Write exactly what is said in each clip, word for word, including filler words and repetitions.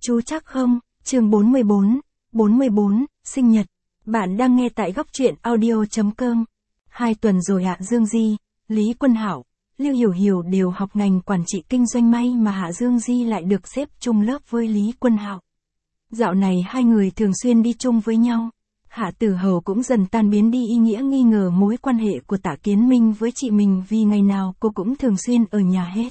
Chú chắc không, chương bốn mươi bốn, bốn mươi bốn, sinh nhật. Bạn đang nghe tại góc truyện audio.com. Hai tuần rồi Hạ Dương Di, Lý Quân Hạo, Lưu Hiểu Hiểu đều học ngành quản trị kinh doanh, may mà Hạ Dương Di lại được xếp chung lớp với Lý Quân Hạo. Dạo này hai người thường xuyên đi chung với nhau. Hạ Tử Hầu cũng dần tan biến đi ý nghĩa nghi ngờ mối quan hệ của Tạ Kiến Minh với chị mình, vì ngày nào cô cũng thường xuyên ở nhà hết.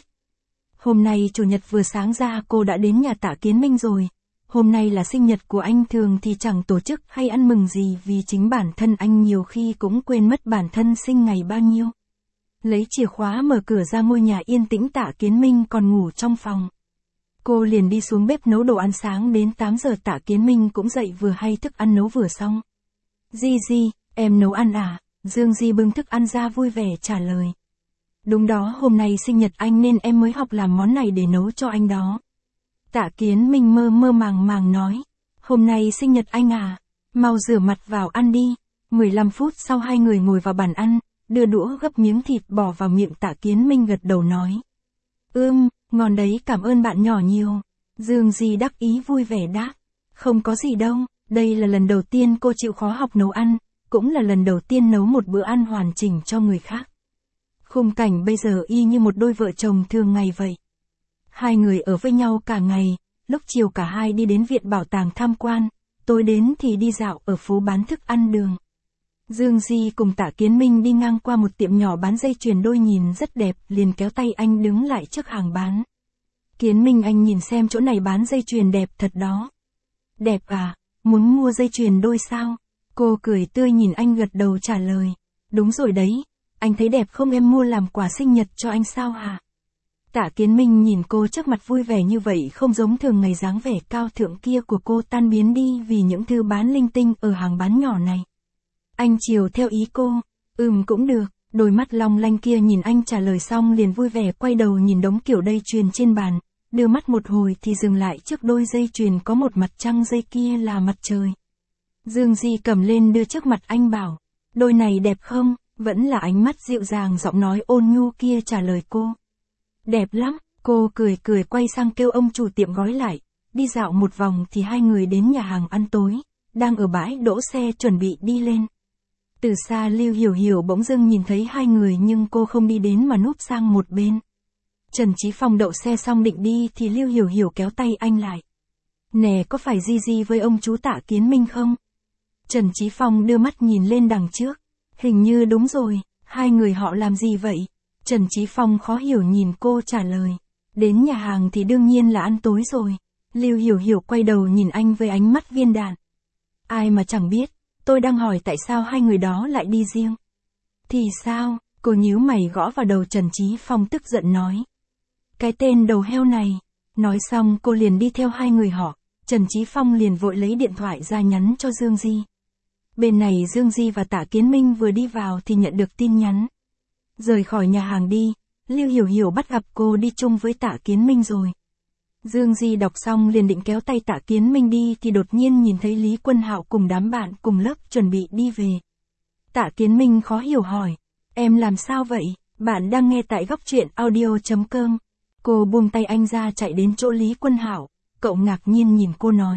Hôm nay chủ nhật vừa sáng ra cô đã đến nhà Tạ Kiến Minh rồi. Hôm nay là sinh nhật của anh, thường thì chẳng tổ chức hay ăn mừng gì vì chính bản thân anh nhiều khi cũng quên mất bản thân sinh ngày bao nhiêu. Lấy chìa khóa mở cửa ra ngôi nhà yên tĩnh, Tạ Kiến Minh còn ngủ trong phòng. Cô liền đi xuống bếp nấu đồ ăn sáng, đến tám giờ Tạ Kiến Minh cũng dậy vừa hay thức ăn nấu vừa xong. Di Di, em nấu ăn à? Dương Di bưng thức ăn ra vui vẻ trả lời. Đúng đó, hôm nay sinh nhật anh nên em mới học làm món này để nấu cho anh đó. Tạ Kiến Minh mơ mơ màng màng nói. Hôm nay sinh nhật anh à? Mau rửa mặt vào ăn đi. mười lăm phút sau hai người ngồi vào bàn ăn, đưa đũa gấp miếng thịt bỏ vào miệng. Tạ Kiến Minh gật đầu nói. Ưm, ngon đấy, cảm ơn bạn nhỏ nhiều. Dương Di đắc ý vui vẻ đáp. Không có gì đâu, đây là lần đầu tiên cô chịu khó học nấu ăn, cũng là lần đầu tiên nấu một bữa ăn hoàn chỉnh cho người khác. Khung cảnh bây giờ y như một đôi vợ chồng thường ngày vậy. Hai người ở với nhau cả ngày, lúc chiều cả hai đi đến viện bảo tàng tham quan, tối đến thì đi dạo ở phố bán thức ăn đường. Dương Di cùng Tạ Kiến Minh đi ngang qua một tiệm nhỏ bán dây chuyền đôi nhìn rất đẹp, liền kéo tay anh đứng lại trước hàng bán. Kiến Minh, anh nhìn xem, chỗ này bán dây chuyền đẹp thật đó. Đẹp à, muốn mua dây chuyền đôi sao? Cô cười tươi nhìn anh gật đầu trả lời. Đúng rồi đấy, anh thấy đẹp không, em mua làm quà sinh nhật cho anh sao hả? Tạ Kiến Minh nhìn cô trước mặt vui vẻ như vậy, không giống thường ngày dáng vẻ cao thượng kia của cô tan biến đi vì những thứ bán linh tinh ở hàng bán nhỏ này. Anh chiều theo ý cô. Ừm cũng được. Đôi mắt long lanh kia nhìn anh trả lời xong liền vui vẻ quay đầu nhìn đống kiểu dây chuyền trên bàn, đưa mắt một hồi thì dừng lại trước đôi dây chuyền có một mặt trăng, dây kia là mặt trời. Dương Di cầm lên đưa trước mặt anh bảo, đôi này đẹp không? Vẫn là ánh mắt dịu dàng giọng nói ôn nhu kia trả lời cô. Đẹp lắm. Cô cười cười quay sang kêu ông chủ tiệm gói lại. Đi dạo một vòng thì hai người đến nhà hàng ăn tối, đang ở bãi đỗ xe chuẩn bị đi lên. Từ xa Lưu Hiểu Hiểu bỗng dưng nhìn thấy hai người nhưng cô không đi đến mà núp sang một bên. Trần Chí Phong đậu xe xong định đi thì Lưu Hiểu Hiểu kéo tay anh lại. Nè, có phải Di Di với ông chú Tạ Kiến Minh không? Trần Chí Phong đưa mắt nhìn lên đằng trước. Hình như đúng rồi, hai người họ làm gì vậy? Trần Chí Phong khó hiểu nhìn cô trả lời. Đến nhà hàng thì đương nhiên là ăn tối rồi. Lưu Hiểu Hiểu quay đầu nhìn anh với ánh mắt viên đạn. Ai mà chẳng biết, tôi đang hỏi tại sao hai người đó lại đi riêng. Thì sao? Cô nhíu mày gõ vào đầu Trần Chí Phong tức giận nói. Cái tên đầu heo này. Nói xong cô liền đi theo hai người họ. Trần Chí Phong liền vội lấy điện thoại ra nhắn cho Dương Di. Bên này Dương Di và Tạ Kiến Minh vừa đi vào thì nhận được tin nhắn. Rời khỏi nhà hàng đi, Lưu Hiểu Hiểu bắt gặp cô đi chung với Tạ Kiến Minh rồi. Dương Di đọc xong liền định kéo tay Tạ Kiến Minh đi thì đột nhiên nhìn thấy Lý Quân Hạo cùng đám bạn cùng lớp chuẩn bị đi về. Tạ Kiến Minh khó hiểu hỏi, em làm sao vậy? Bạn đang nghe tại góc truyện audio.com. Cô buông tay anh ra chạy đến chỗ Lý Quân Hạo, cậu ngạc nhiên nhìn cô nói.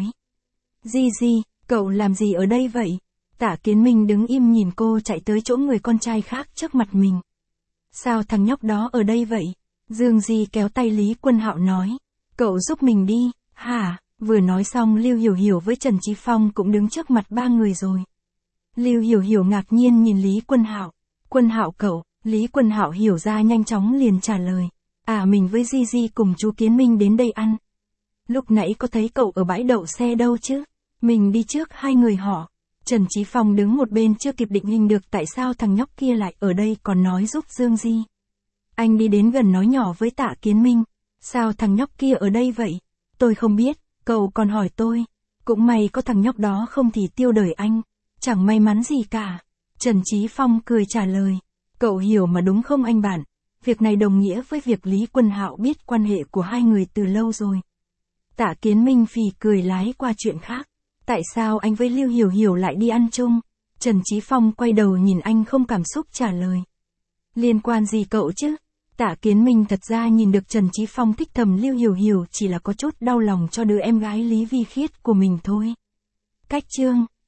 Di Di, cậu làm gì ở đây vậy? Tạ Kiến Minh đứng im nhìn cô chạy tới chỗ người con trai khác trước mặt mình. Sao thằng nhóc đó ở đây vậy? Dương Di kéo tay Lý Quân Hạo nói. Cậu giúp mình đi. Hả? Vừa nói xong Lưu Hiểu Hiểu với Trần Chí Phong cũng đứng trước mặt ba người rồi. Lưu Hiểu Hiểu ngạc nhiên nhìn Lý Quân Hạo. Quân Hạo cậu. Lý Quân Hạo hiểu ra nhanh chóng liền trả lời. À, mình với Di Di cùng chú Kiến Minh đến đây ăn. Lúc nãy có thấy cậu ở bãi đậu xe đâu chứ? Mình đi trước hai người họ. Trần Chí Phong đứng một bên chưa kịp định hình được tại sao thằng nhóc kia lại ở đây còn nói giúp Dương Di. Anh đi đến gần nói nhỏ với Tạ Kiến Minh. Sao thằng nhóc kia ở đây vậy? Tôi không biết, cậu còn hỏi tôi. Cũng may có thằng nhóc đó không thì tiêu đời anh. Chẳng may mắn gì cả. Trần Chí Phong cười trả lời. Cậu hiểu mà đúng không anh bạn? Việc này đồng nghĩa với việc Lý Quân Hạo biết quan hệ của hai người từ lâu rồi. Tạ Kiến Minh phì cười lái qua chuyện khác. Tại sao anh với Lưu Hiểu Hiểu lại đi ăn chung? Trần Chí Phong quay đầu nhìn anh không cảm xúc trả lời. Liên quan gì cậu chứ? Tạ Kiến Minh thật ra nhìn được Trần Chí Phong thích thầm Lưu Hiểu Hiểu chỉ là có chút đau lòng cho đứa em gái Lý Vi Khiết của mình thôi. Cách chương